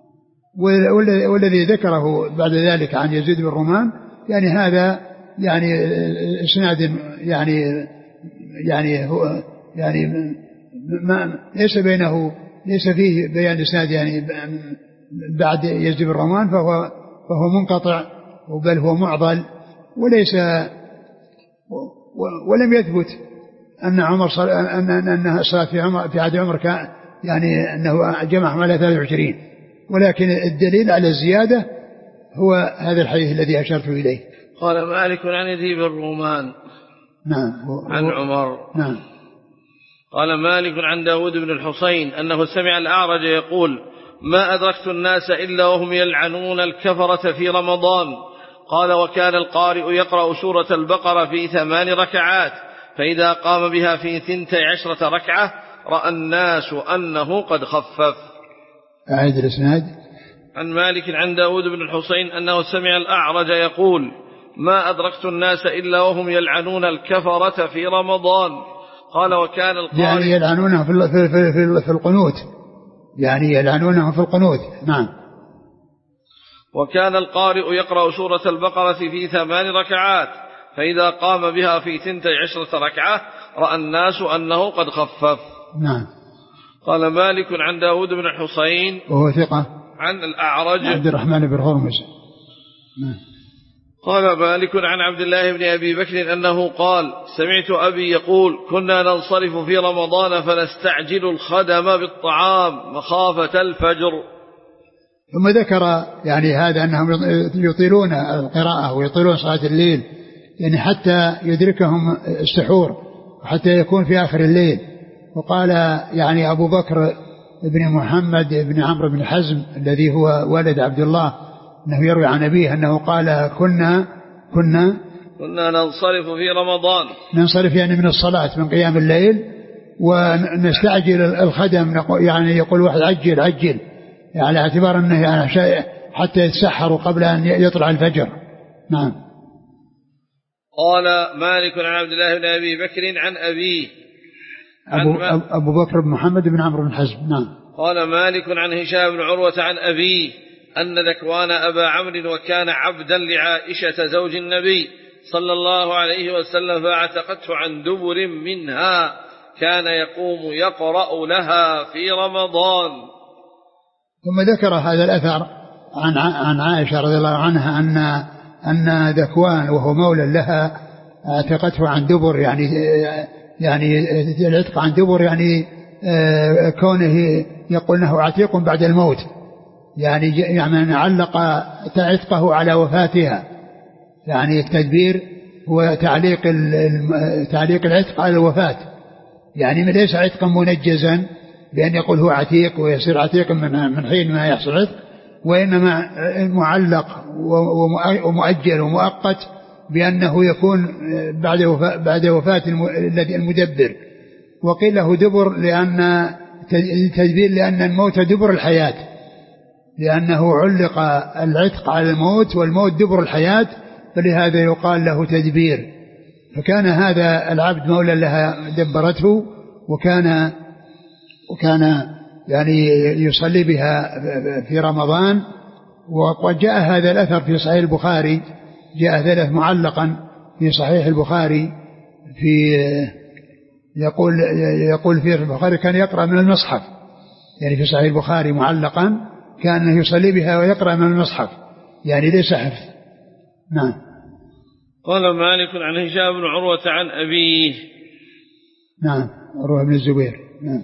والذي ذكره بعد ذلك عن يزيد بن رومان يعني هذا يعني اسناد يعني يعني هو يعني ما ليس بينه ليس فيه بيان اسناد يعني بعد يزيد بن رومان، فهو فهو منقطع، بل هو معضل، وليس ولم يثبت أن عمر صل... أن أنها صلاة في عمر في عهد عمر كان يعني أنه جمع على ثلاثة وعشرين، ولكن الدليل على الزيادة هو هذا الحديث الذي أشرت إليه. قال مالك عن يزيد بن رومان نعم عن عمر. نعم. قال مالك عن داود بن الحصين أنه سمع الأعرج يقول: ما أدركت الناس إلا وهم يلعنون الكفرة في رمضان. قال: وكان القارئ يقرأ سورة البقرة في ثمان ركعات، فإذا قام بها في ثنتي عشرة ركعة رأى الناس أنه قد خفف. أعيد الإسناد. عن مالك عن داود بن الحصين أنه سمع الأعرج يقول: ما أدركت الناس إلا وهم يلعنون الكفرة في رمضان. قال: وكان القارئ يعني يلعنونه في, في, في, في القنوت، يعني يلعنونه في القنوت. نعم. وكان القارئ يقرأ سورة البقرة في ثمان ركعات، فإذا قام بها في ثنتي عشرة ركعة رأى الناس أنه قد خفف. نعم. قال مالك عن داود بن الحصين وهو ثقة عن الأعرج عبد الرحمن بن هرمز. نعم. قال مالك عن عبد الله بن أبي بكر أنه قال: سمعت أبي يقول: كنا ننصرف في رمضان فنستعجل الخدم بالطعام مخافة الفجر. ثم ذكر يعني هذا أنهم يطيلون القراءة ويطيلون صلاة الليل، يعني حتى يدركهم السحور وحتى يكون في آخر الليل. وقال يعني أبو بكر بن محمد بن عمرو بن حزم الذي هو والد عبد الله أنه يروي عن أبيه أنه قال: كنا كنا كنا ننصرف في رمضان، ننصرف يعني من الصلاة من قيام الليل، ونستعجل الخدم، يعني يقول واحد عجل عجل، يعني على اعتبار أنه يعني حتى يتسحروا قبل أن يطلع الفجر. نعم. قال مالك عن عبد الله بن أبي بكر عن أبيه أبو, أبو بكر بن محمد بن عمرو بن حزم. نعم. قال مالك عن هشام بن عروة عن أبيه أن ذكوان أبا عمرو وكان عبدا لعائشة زوج النبي صلى الله عليه وسلم فاعتقته عن دبر منها، كان يقوم يقرأ لها في رمضان. ثم ذكر هذا الأثر عن عن عائشة رضي الله عنها أن أن ذكوان وهو مولى لها اعتقته عن دبر، يعني يعني العتق عن دبر يعني كونه يقول انه عتيق بعد الموت، يعني يعني علق عتقه على وفاتها، يعني التدبير هو تعليق تعليق العتق على الوفاة، يعني ليس عتقا منجزا بأن يقول هو عتيق ويصير عتيقا من حين ما يحصل عتق، وإنما معلق ومؤجل ومؤقت بأنه يكون بعد وفاة, بعد وفاة المدبر. وقيل له دبر لأن تدبير لأن الموت دبر الحياة، لأنه علق العتق على الموت والموت دبر الحياة، فلهذا يقال له تدبير. فكان هذا العبد مولى لها دبرته، وكان وكان يعني يصلي بها في رمضان. وجاء هذا الأثر في صحيح البخاري، جاء ثلاث معلقا في صحيح البخاري في يقول يقول في البخاري كان يقرأ من المصحف، يعني في صحيح البخاري معلقا كان يصلي بها ويقرأ من المصحف، يعني ليس حفظ. نعم. قال مالك عن هشام بن عروة عن أبيه. نعم، عروة بن الزبير. نعم.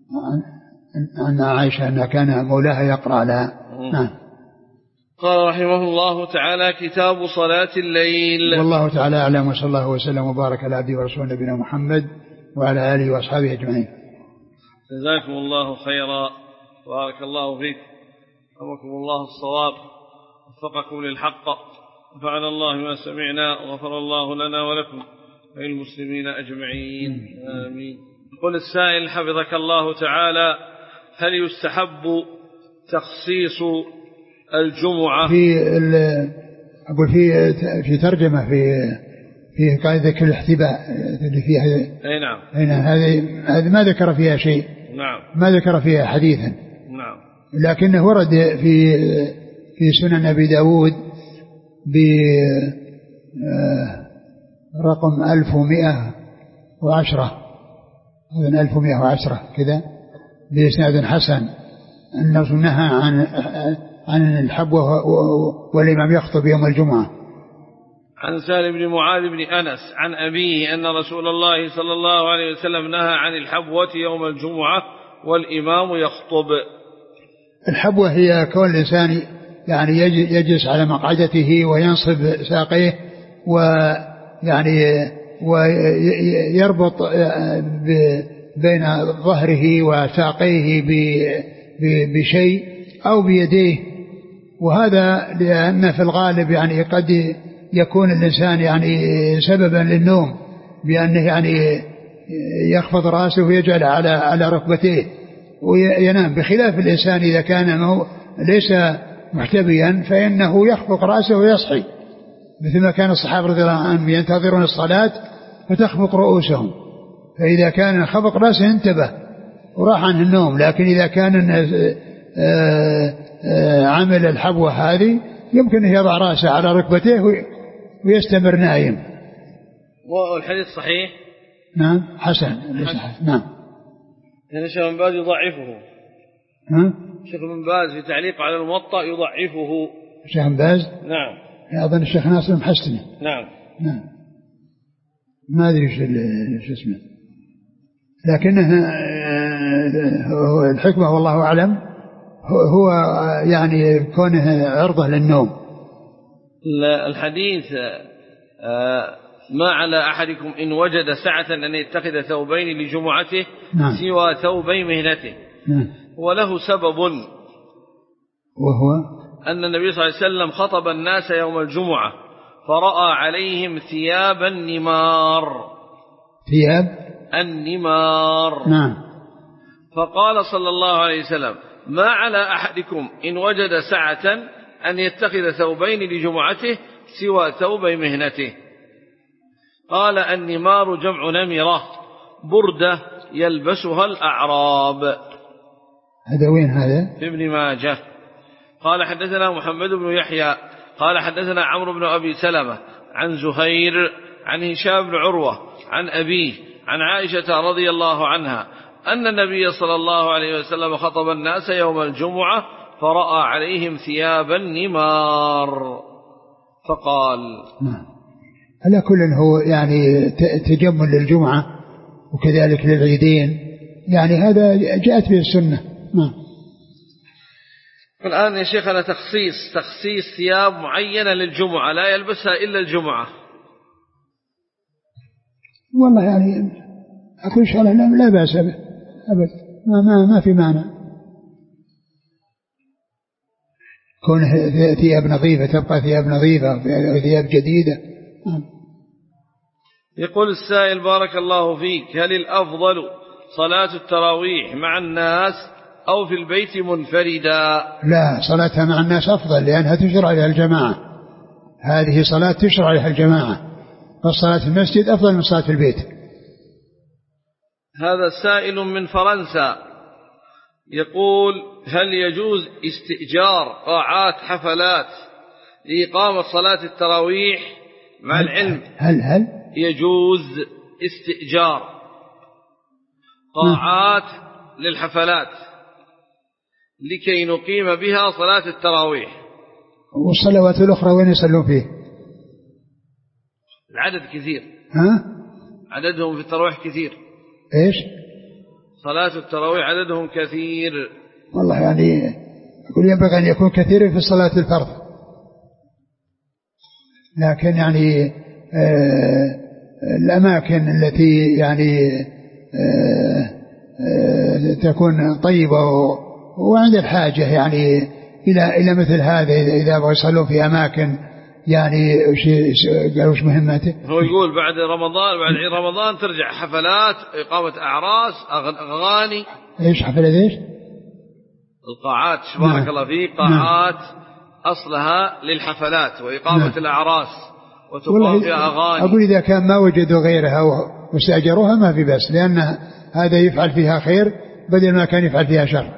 عن عائشة أنها كان مولاها يقرأ لها. نعم. قال رحمه الله تعالى: كتاب صلاة الليل. والله تعالى أعلم، وصلى الله وسلم وبارك على عبده ورسوله نبينا محمد وعلى آله وأصحابه أجمعين. جزاكم الله خيرا، بارك الله فيك، أمركم الله الصواب، وفقكم للحق، نفعنا الله ما سمعنا، وغفر الله لنا ولكم وللمسلمين أجمعين، آمين. قل السائل حفظك الله تعالى: هل يستحب تخصيص الجمعة؟ في أقول في في ترجمة في في قاعدة الاحتباء اللي فيها. أي نعم. أي نعم. هذه هذه ما ذكر فيها شيء. نعم. ما ذكر فيها حديثا. نعم. لكنه ورد في في سنن أبي داود برقم ألف ومئة وعشرة، هذا ألف ومئة وعشرة كذا بإسناد حسن، أنه نهى عن عن الحبوة والإمام يخطب يوم الجمعة. عن سالم بن معاذ بن أنس عن أبيه أن رسول الله صلى الله عليه وسلم نهى عن الحبوة يوم الجمعة والإمام يخطب. الحبوة هي كون الإنسان يعني يجلس على مقعدته وينصب ساقيه ويعني ويربط بين ظهره وساقيه بشيء أو بيديه، وهذا لأن في الغالب يعني قد يكون الإنسان يعني سببا للنوم، بأنه يعني يخفض رأسه ويجعل على على ركبتيه وينام، بخلاف الإنسان إذا كان ليس محتبيا فإنه يخفض رأسه ويصحي، مثل ما كان الصحابة رضي الله عنهم ينتظرون الصلاة فتخفق رؤوسهم، فإذا كان خفق رأسه انتبه وراح عنه النوم. لكن إذا كان عمل الحبوة هذه يمكن أن يضع رأسه على ركبتيه ويستمر نايم. والحديث صحيح؟ نعم حسن. نعم. يعني الشيخ بن باز يضعفه. ها؟ الشيخ بن باز في تعليق على الموطأ يضعفه. الشيخ بن باز؟ نعم. أظن الشيخ ناصر محسنه. نعم. نعم. ما أدري ايش اسمه، لكنه الحكمة والله أعلم هو يعني كونه عرضة للنوم. الحديث ما على أحدكم إن وجد سعة أن يتخذ ثوبين لجمعته. نعم. سوى ثوبي مهنته. نعم. وله سبب، وهو أن النبي صلى الله عليه وسلم خطب الناس يوم الجمعة فرأى عليهم ثياب النمار. ثياب النمار. نعم. فقال صلى الله عليه وسلم: ما على أحدكم إن وجد سعة أن يتخذ ثوبين لجمعته سوى ثوبي مهنته. قال: النمار جمع نمرة، بردة يلبسها الأعراب. هذا وين هذا؟ في ابن ماجه. قال: حدثنا محمد بن يحيى قال حدثنا عمرو بن أبي سلمة عن زهير عن هشام بن عروة عن أبيه عن عائشة رضي الله عنها أن النبي صلى الله عليه وسلم خطب الناس يوم الجمعة فرأى عليهم ثياب النمار فقال. نعم. على كل هو يعني تجمل للجمعة وكذلك للعيدين، يعني هذا جاءت به السنة. نعم. الآن يا شيخنا تخصيص تخصيص ثياب معينة للجمعة لا يلبسها إلا الجمعة. والله يعني أقول إن شاء الله لا, لا بأس به أبد، ما, ما, ما في معنى كون ثياب نظيفة تبقى ثياب نظيفة ثياب جديدة. يقول السائل بارك الله فيك، هل الأفضل صلاة التراويح مع الناس أو في البيت منفردا؟ لا، صلاتها مع الناس أفضل لأنها تشرع لها الجماعة، هذه صلاة تشرع لها الجماعة، فالصلاة في المسجد أفضل من صلاة في البيت. هذا سائل من فرنسا يقول هل يجوز استئجار قاعات حفلات لإقامة صلاة التراويح مع هل العلم هل هل يجوز استئجار قاعات للحفلات لكي نقيم بها صلاة التراويح؟ والصلوات الأخرى وين يصلون فيه؟ العدد كثير. ها؟ عددهم في التراويح كثير. إيش؟ صلاة التراويح عددهم كثير. والله يعني أقول ينبغي أن يكون كثير في صلاة الفرض، لكن يعني آه الأماكن التي يعني آه آه تكون طيبة وعند الحاجة يعني إلى إلى مثل هذا، إذا بغوا يصلون في أماكن يعني قالوا وش مهمته؟ هو يقول بعد رمضان بعد عيد رمضان ترجع حفلات، إقامة أعراس، أغاني. إيش حفلات إيش؟ القاعات بارك الله فيك، قاعات أصلها للحفلات وإقامة نعم. الأعراس وتقام فيها أغاني. أقول إذا كان ما وجدوا غيرها واستأجروها ما في بس، لأن هذا يفعل فيها خير بدل ما كان يفعل فيها شر.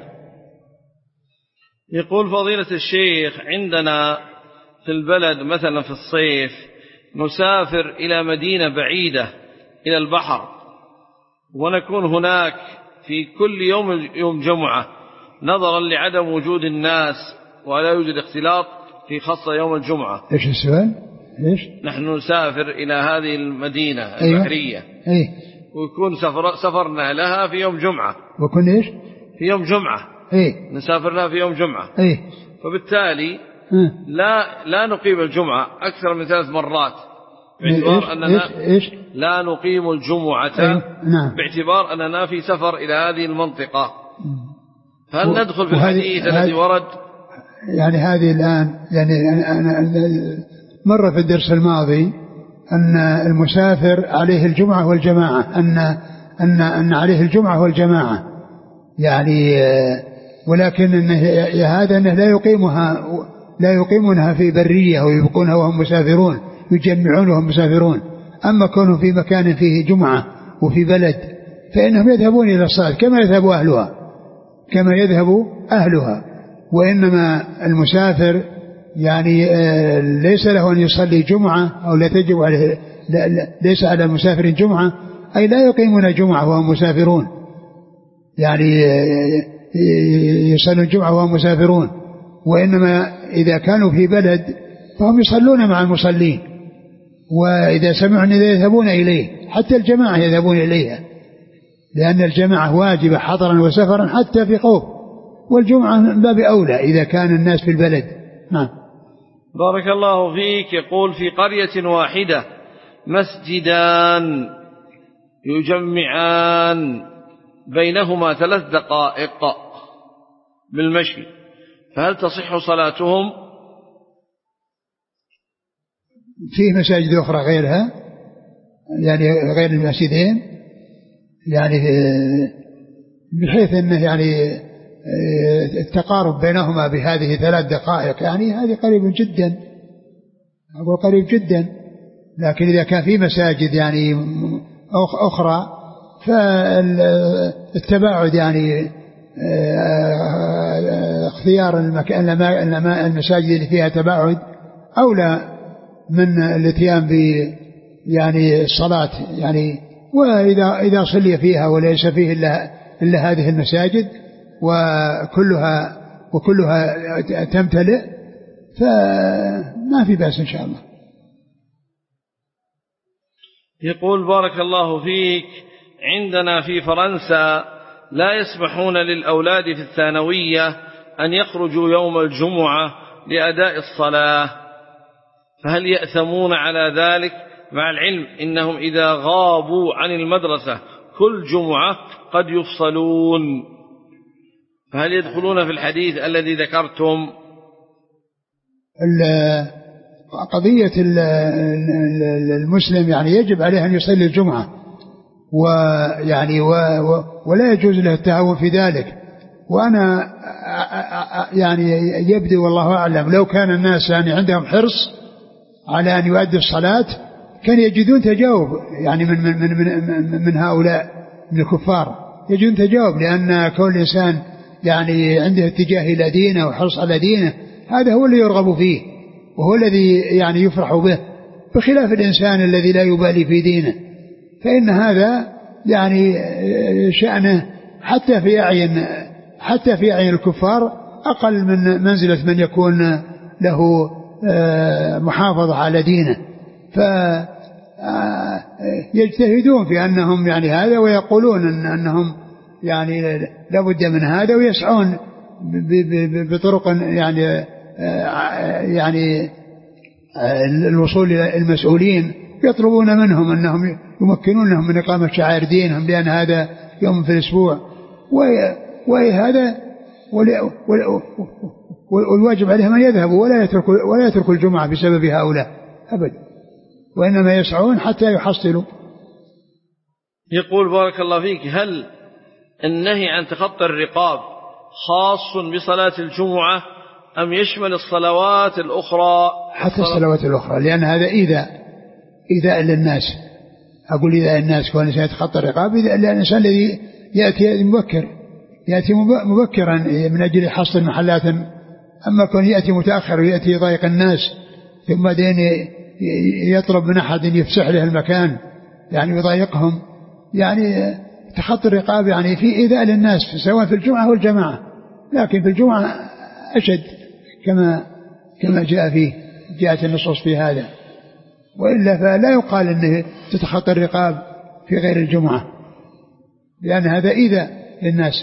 يقول فضيلة الشيخ عندنا في البلد مثلا في الصيف نسافر إلى مدينة بعيدة إلى البحر ونكون هناك في كل يوم يوم جمعة نظرا لعدم وجود الناس ولا يوجد اختلاط في خاصة يوم الجمعة. إيش السؤال؟ إيش؟ نحن نسافر إلى هذه المدينة أيوة. البحرية أيه؟ ويكون سفر سفرنا لها في يوم جمعة. وكن إيش؟ في يوم جمعة. أيه؟ نسافر لها في يوم جمعة. أيه؟ فبالتالي لا لا نقيم الجمعة أكثر من ثلاث مرات باعتبار إيش؟ أننا إيش؟ إيش؟ لا نقيم الجمعة. أيه؟ نعم. باعتبار أننا في سفر إلى هذه المنطقة. هل و... ندخل في الحديث الذي الذي ورد يعني هذه الآن يعني أنا مر في الدرس الماضي أن المسافر عليه الجمعة والجماعة، أن أن أن عليه الجمعة والجماعة يعني، ولكن إنه هذا أنه لا يقيمها لا يقيمونها في برية ويبقونها وهم مسافرون، يجمعون وهم مسافرون. أما كونوا في مكان فيه جمعة وفي بلد فإنهم يذهبون إلى الصلاة كما يذهب أهلها كما يذهب أهلها. وإنما المسافر يعني ليس له أن يصلي جمعة أو لا تجب عليه، ليس على المسافر جمعة، أي لا يقيمون جمعة وهم مسافرون، يعني يصلون الجمعة وهم مسافرون. وإنما إذا كانوا في بلد فهم يصلون مع المصلين، وإذا سمعوا أن يذهبون إليه حتى الجماعة يذهبون إليها، لأن الجماعة واجبة حضرا وسفرا حتى في خوف، والجمعة من باب أولى إذا كان الناس في البلد. نعم. بارك الله فيك. يقول في قرية واحدة مسجدان يجمعان بينهما ثلاث دقائق بالمشي، فهل تصح صلاتهم؟ فيه مساجد أخرى غيرها يعني غير المسجدين، يعني بحيث أنه يعني التقارب بينهما بهذه ثلاث دقائق يعني هذه قريب جدا، أقول قريب جدا. لكن إذا كان في مساجد يعني أخرى فالتباعد يعني اختيار المكان المساجد اللي فيها تباعد أولى من الاتيان ب يعني الصلاة يعني. وإذا إذا صلي فيها وليس فيه إلا إلا هذه المساجد وكلها وكلها تمتلئ فما في بأس إن شاء الله. يقول بارك الله فيك عندنا في فرنسا لا يسمحون للأولاد في الثانوية أن يخرجوا يوم الجمعة لأداء الصلاة، فهل يأثمون على ذلك؟ مع العلم إنهم إذا غابوا عن المدرسة كل جمعة قد يفصلون، فهل يدخلون في الحديث الذي ذكرتم؟ قضية المسلم يعني يجب عليه أن يصلي الجمعة، ويعني ولا يجوز له التهاون في ذلك. وأنا يعني يبدو والله أعلم لو كان الناس يعني عندهم حرص على أن يؤدي الصلاة كان يجدون تجاوب يعني من من من من هؤلاء من الكفار، يجدون تجاوب، لأن كل إنسان يعني عنده اتجاه إلى دينه وحرص على دينه هذا هو اللي يرغب فيه وهو الذي يعني يفرح به، بخلاف الإنسان الذي لا يبالي في دينه، فإن هذا يعني شأنه حتى في أعين حتى في أعين الكفار أقل من منزلة من يكون له محافظة على دينه، فيجتهدون في أنهم يعني هذا، ويقولون إن أنهم يعني لابد من هذا، ويسعون بطرق يعني يعني الوصول إلى المسؤولين، يطلبون منهم أنهم يمكنونهم من إقامة شعائر دينهم، لأن هذا يوم في الأسبوع، وهذا والواجب عليهم أن يذهبوا ولا يتركوا ولا يتركوا الجمعة بسبب هؤلاء أبدا، وإنما يسعون حتى يحصلوا. يقول بارك الله فيك: هل النهي عن تخطي الرقاب خاص بصلاة الجمعة أم يشمل الصلوات الأخرى؟ حتى الصلوات الأخرى، لأن هذا إيذاء إيذاء للناس. أقول إيذاء الناس كون الإنسان يتخطى الرقاب، لأن الإنسان الذي يأتي مبكر يأتي مبكرا من أجل حصل محلات، أما كون يأتي متأخر ويأتي يضايق الناس ثم بعدين يطلب من أحد يفسح له المكان يعني يضايقهم، يعني تخطي الرقاب يعني في إيذاء للناس سواء في الجمعة والجماعة، لكن في الجمعة أشد كما كما جاء فيه جاءت النصوص في هذا، وإلا فلا يقال أنه تتخطى الرقاب في غير الجمعة، لأن هذا إيذاء للناس.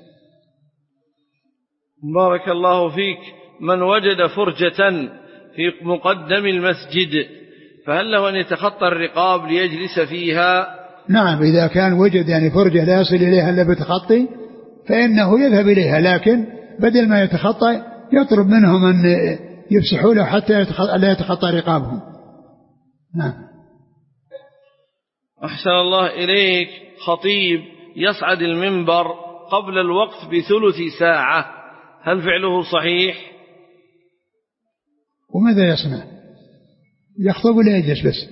بارك الله فيك: من وجد فرجة في مقدم المسجد فهل له أن يتخطى الرقاب ليجلس فيها؟ نعم، إذا كان وجد يعني فرجة لا يصل إليها إلا بتخطي فإنه يذهب إليها، لكن بدل ما يتخطى يطلب منهم أن يفسحوا له حتى لا يتخطى رقابهم. نعم. أحسن الله إليك: خطيب يصعد المنبر قبل الوقت بثلث ساعة، هل فعله صحيح؟ وماذا يصنع؟ يخطب ولا يجلس بس؟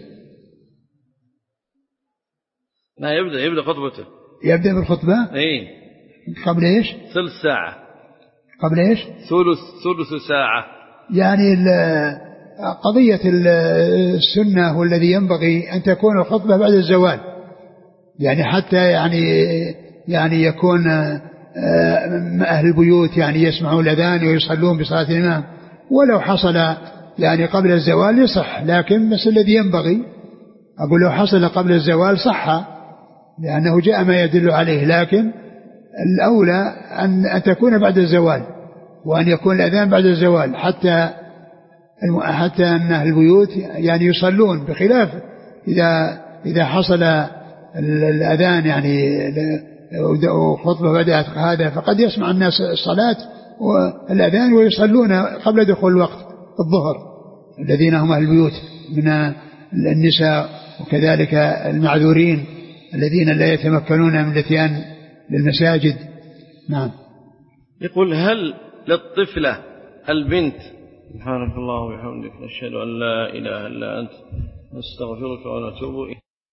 لا، يبدأ يبدأ خطبته يبدأ بالخطبة. إيه. قبل إيش؟ ثلث ساعة. قبل إيش؟ ثلث ثلث ساعة. يعني قضية السنة والذي ينبغي أن تكون الخطبة بعد الزوال، يعني حتى يعني يعني يكون أهل البيوت يعني يسمعوا الأذان ويصلون بصلاة الإمام، ولو حصل يعني قبل الزوال يصح، لكن بس الذي ينبغي أقول لو حصل قبل الزوال صح لأنه جاء ما يدل عليه، لكن الأولى أن تكون بعد الزوال، وأن يكون الأذان بعد الزوال حتى حتى أن أهل البيوت يعني يصلون، بخلاف إذا إذا حصل الأذان يعني وخطبة بدأت هذا فقد يسمع الناس الصلاة والأذان ويصلون قبل دخول الوقت الظهر، الذين هم أهل البيوت من النساء وكذلك المعذورين الذين لا يتمكنون من الاتيان للمساجد. نعم. يقول: هل للطفلة البنت سبحانك الله وبحمدك نشهد أن لا إله إلا أنت نستغفرك ونتوب إليك